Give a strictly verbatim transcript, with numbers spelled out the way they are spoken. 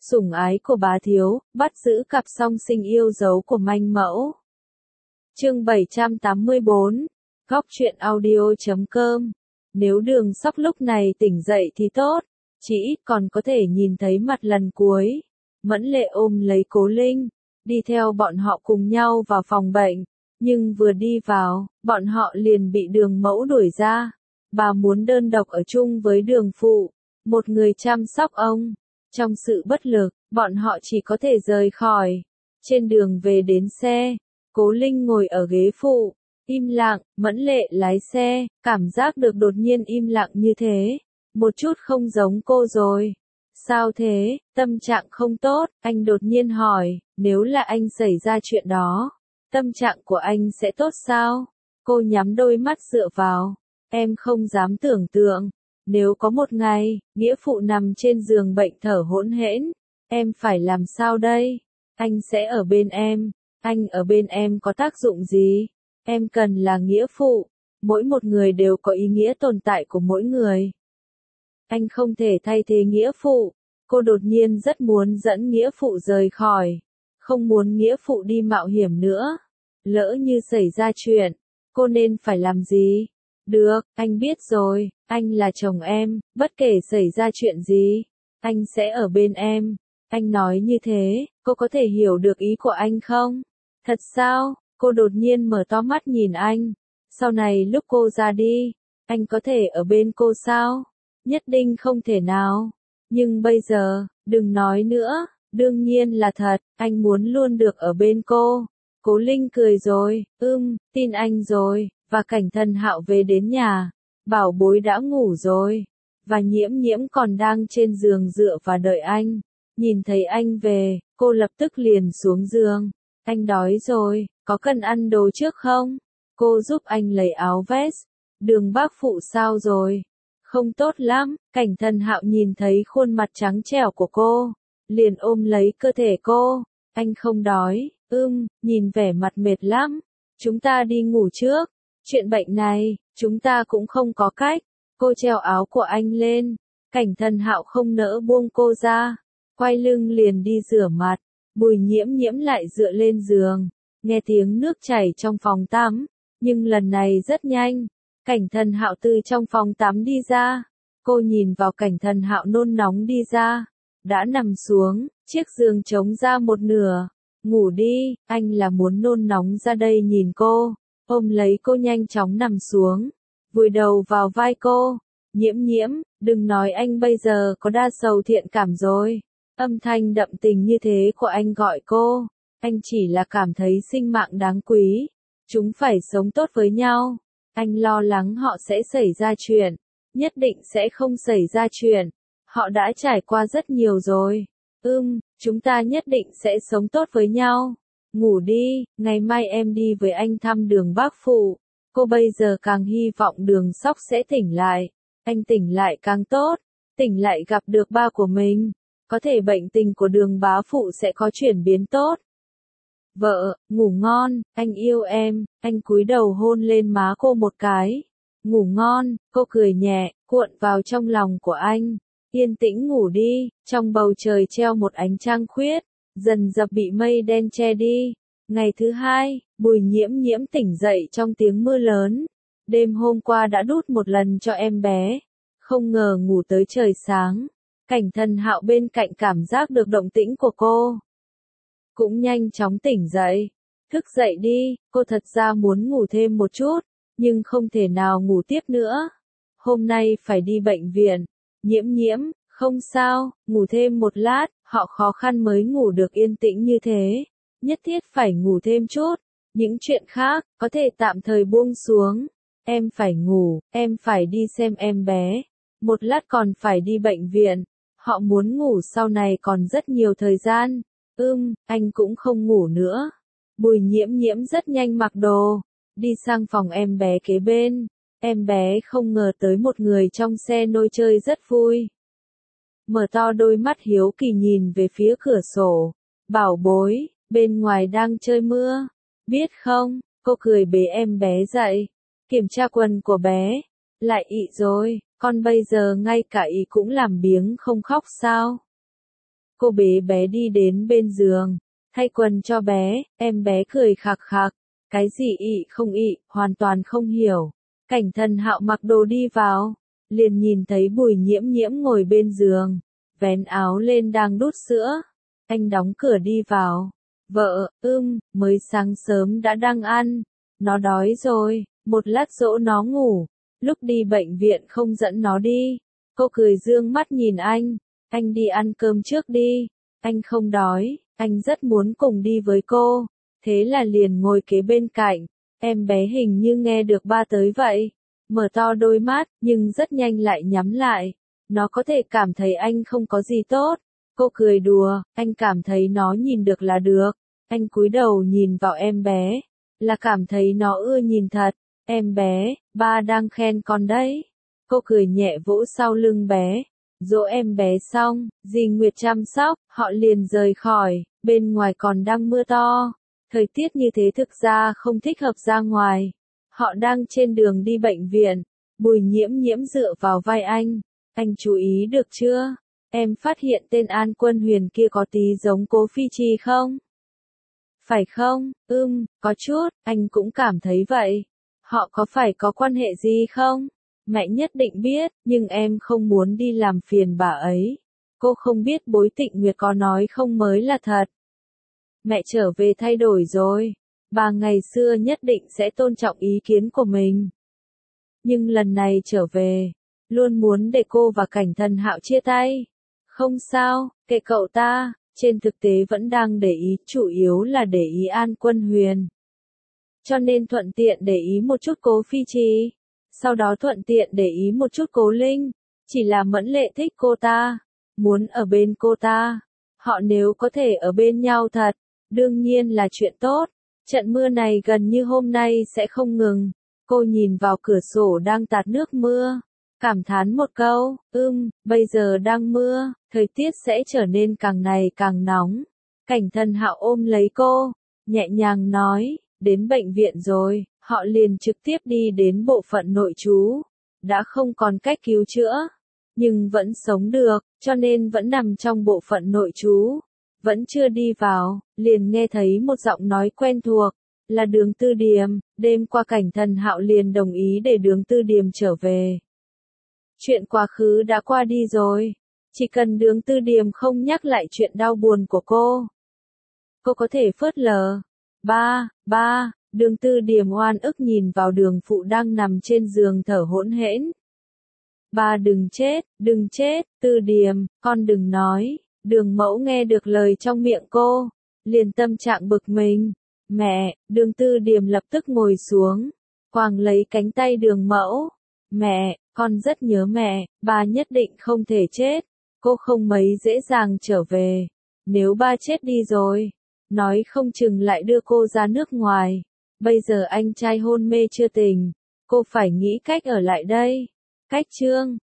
Sủng ái của bá thiếu, bắt giữ cặp song sinh yêu dấu của manh mẫu. Chương bảy trăm tám mươi bốn, Góc truyện audio chấm com. Nếu Đường Sóc lúc này tỉnh dậy thì tốt, chỉ ít còn có thể nhìn thấy mặt lần cuối. Mẫn Lệ ôm lấy Cố Linh, đi theo bọn họ cùng nhau vào phòng bệnh, nhưng vừa đi vào, bọn họ liền bị Đường mẫu đuổi ra. Bà muốn đơn độc ở chung với Đường phụ, một người chăm sóc ông. Trong sự bất lực, bọn họ chỉ có thể rời khỏi. Trên đường về đến xe, Cố Linh ngồi ở ghế phụ, im lặng. Mẫn Lệ lái xe, cảm giác được đột nhiên im lặng như thế, một chút không giống cô rồi. Sao thế, tâm trạng không tốt? Anh đột nhiên hỏi. Nếu là anh xảy ra chuyện đó, tâm trạng của anh sẽ tốt sao? Cô nhắm đôi mắt dựa vào. Em không dám tưởng tượng. Nếu có một ngày, nghĩa phụ nằm trên giường bệnh thở hỗn hển, em phải làm sao đây? Anh sẽ ở bên em. Anh ở bên em có tác dụng gì? Em cần là nghĩa phụ. Mỗi một người đều có ý nghĩa tồn tại của mỗi người. Anh không thể thay thế nghĩa phụ. Cô đột nhiên rất muốn dẫn nghĩa phụ rời khỏi. Không muốn nghĩa phụ đi mạo hiểm nữa. Lỡ như xảy ra chuyện, cô nên phải làm gì? Được, anh biết rồi, anh là chồng em, bất kể xảy ra chuyện gì, anh sẽ ở bên em. Anh nói như thế, cô có thể hiểu được ý của anh không? Thật sao? Cô đột nhiên mở to mắt nhìn anh. Sau này lúc cô ra đi, anh có thể ở bên cô sao? Nhất định không thể nào. Nhưng bây giờ, đừng nói nữa, đương nhiên là thật, anh muốn luôn được ở bên cô. Cố Linh cười rồi, ưm, tin anh rồi. Và Cảnh Thần Hạo về đến nhà, Bảo Bối đã ngủ rồi, và Nhiễm Nhiễm còn đang trên giường dựa và đợi anh. Nhìn thấy anh về, cô lập tức liền xuống giường. Anh đói rồi, có cần ăn đồ trước không? Cô giúp anh lấy áo vest. Đường bác phụ sao rồi? Không tốt lắm. Cảnh Thần Hạo nhìn thấy khuôn mặt trắng trẻo của cô, liền ôm lấy cơ thể cô. Anh không đói, ưm, nhìn vẻ mặt mệt lắm. Chúng ta đi ngủ trước. Chuyện bệnh này, chúng ta cũng không có cách. Cô treo áo của anh lên. Cảnh Thần Hạo không nỡ buông cô ra. Quay lưng liền đi rửa mặt. Bùi Nhiễm Nhiễm lại dựa lên giường. Nghe tiếng nước chảy trong phòng tắm. Nhưng lần này rất nhanh. Cảnh Thần Hạo từ trong phòng tắm đi ra. Cô nhìn vào Cảnh Thần Hạo nôn nóng đi ra. Đã nằm xuống, chiếc giường trống ra một nửa. Ngủ đi, anh là muốn nôn nóng ra đây nhìn cô. Ôm lấy cô nhanh chóng nằm xuống, vùi đầu vào vai cô. Nhiễm Nhiễm, đừng nói anh bây giờ có đa sầu thiện cảm rồi. Âm thanh đậm tình như thế của anh gọi cô. Anh chỉ là cảm thấy sinh mạng đáng quý. Chúng phải sống tốt với nhau. Anh lo lắng họ sẽ xảy ra chuyện. Nhất định sẽ không xảy ra chuyện. Họ đã trải qua rất nhiều rồi. Ưm, chúng ta nhất định sẽ sống tốt với nhau. Ngủ đi, ngày mai em đi với anh thăm Đường bác phụ. Cô bây giờ càng hy vọng Đường Sóc sẽ tỉnh lại. Anh tỉnh lại càng tốt. Tỉnh lại gặp được ba của mình. Có thể bệnh tình của Đường bá phụ sẽ có chuyển biến tốt. Vợ, ngủ ngon, anh yêu em. Anh cúi đầu hôn lên má cô một cái. Ngủ ngon, cô cười nhẹ, cuộn vào trong lòng của anh. Yên tĩnh ngủ đi, trong bầu trời treo một ánh trăng khuyết. Dần dập bị mây đen che đi. Ngày thứ hai, Bùi Nhiễm Nhiễm tỉnh dậy trong tiếng mưa lớn. Đêm hôm qua đã đút một lần cho em bé. Không ngờ ngủ tới trời sáng. Cảnh Thần Hạo bên cạnh cảm giác được động tĩnh của cô. Cũng nhanh chóng tỉnh dậy. Thức dậy đi, cô thật ra muốn ngủ thêm một chút. Nhưng không thể nào ngủ tiếp nữa. Hôm nay phải đi bệnh viện. Nhiễm Nhiễm, không sao, ngủ thêm một lát. Họ khó khăn mới ngủ được yên tĩnh như thế. Nhất thiết phải ngủ thêm chút. Những chuyện khác, có thể tạm thời buông xuống. Em phải ngủ, em phải đi xem em bé. Một lát còn phải đi bệnh viện. Họ muốn ngủ sau này còn rất nhiều thời gian. Ưm, anh cũng không ngủ nữa. Bùi Nhiễm Nhiễm rất nhanh mặc đồ. Đi sang phòng em bé kế bên. Em bé không ngờ tới một người trong xe nôi chơi rất vui. Mở to đôi mắt hiếu kỳ nhìn về phía cửa sổ. Bảo Bối, bên ngoài đang chơi mưa. Biết không, cô cười bế em bé dậy. Kiểm tra quần của bé. Lại ị rồi, con bây giờ ngay cả ị cũng làm biếng không khóc sao? Cô bế bé đi đến bên giường, thay quần cho bé, em bé cười khạc khạc. Cái gì ị không ị, hoàn toàn không hiểu. Cảnh Thần Hạo mặc đồ đi vào, liền nhìn thấy Bùi Nhiễm Nhiễm ngồi bên giường, vén áo lên đang đút sữa. Anh đóng cửa đi vào. Vợ, ưm, mới sáng sớm đã đang ăn. Nó đói rồi, một lát dỗ nó ngủ. Lúc đi bệnh viện không dẫn nó đi. Cô cười dương mắt nhìn anh. Anh đi ăn cơm trước đi. Anh không đói, anh rất muốn cùng đi với cô. Thế là liền ngồi kế bên cạnh. Em bé hình như nghe được ba tới vậy. Mở to đôi mắt, nhưng rất nhanh lại nhắm lại. Nó có thể cảm thấy anh không có gì tốt. Cô cười đùa, anh cảm thấy nó nhìn được là được. Anh cúi đầu nhìn vào em bé, là cảm thấy nó ưa nhìn thật. Em bé, ba đang khen con đấy. Cô cười nhẹ vỗ sau lưng bé. Dỗ em bé xong, dì Nguyệt chăm sóc, họ liền rời khỏi, bên ngoài còn đang mưa to. Thời tiết như thế thực ra không thích hợp ra ngoài. Họ đang trên đường đi bệnh viện. Bùi Nhiễm Nhiễm dựa vào vai anh. Anh chú ý được chưa? Em phát hiện tên An Quân Huyền kia có tí giống Cố Phi Chi không? Phải không? Ừm, có chút, anh cũng cảm thấy vậy. Họ có phải có quan hệ gì không? Mẹ nhất định biết, nhưng em không muốn đi làm phiền bà ấy. Cô không biết Bối Tịnh Nguyệt có nói không mới là thật. Mẹ trở về thay đổi rồi. Bà ngày xưa nhất định sẽ tôn trọng ý kiến của mình. Nhưng lần này trở về, luôn muốn để cô và Cảnh Thần Hạo chia tay. Không sao, kệ cậu ta, trên thực tế vẫn đang để ý, chủ yếu là để ý An Quân Huyền. Cho nên thuận tiện để ý một chút Cố Phi Chi, sau đó thuận tiện để ý một chút Cố Linh, chỉ là Mẫn Lệ thích cô ta, muốn ở bên cô ta. Họ nếu có thể ở bên nhau thật, đương nhiên là chuyện tốt. Trận mưa này gần như hôm nay sẽ không ngừng. Cô nhìn vào cửa sổ đang tạt nước mưa, cảm thán một câu, ưm, bây giờ đang mưa, thời tiết sẽ trở nên càng ngày càng nóng. Cảnh Thần Hạo ôm lấy cô, nhẹ nhàng nói, đến bệnh viện rồi, họ liền trực tiếp đi đến bộ phận nội trú. Đã không còn cách cứu chữa, nhưng vẫn sống được, cho nên vẫn nằm trong bộ phận nội trú. Vẫn chưa đi vào, liền nghe thấy một giọng nói quen thuộc, là Đường Tư Điềm. Đêm qua Cảnh Thần Hạo liền đồng ý để Đường Tư Điềm trở về. Chuyện quá khứ đã qua đi rồi, chỉ cần Đường Tư Điềm không nhắc lại chuyện đau buồn của cô, cô có thể phớt lờ. Ba, ba, Đường Tư Điềm oan ức nhìn vào Đường Phụ đang nằm trên giường thở hỗn hển. Ba đừng chết, đừng chết, Tư Điềm, con đừng nói. Đường Mẫu nghe được lời trong miệng cô, liền tâm trạng bực mình. Mẹ, Đường Tư Điềm lập tức ngồi xuống, quàng lấy cánh tay Đường Mẫu. Mẹ, con rất nhớ mẹ, ba nhất định không thể chết. Cô không mấy dễ dàng trở về. Nếu ba chết đi rồi, nói không chừng lại đưa cô ra nước ngoài. Bây giờ anh trai hôn mê chưa tỉnh, cô phải nghĩ cách ở lại đây. Cách chương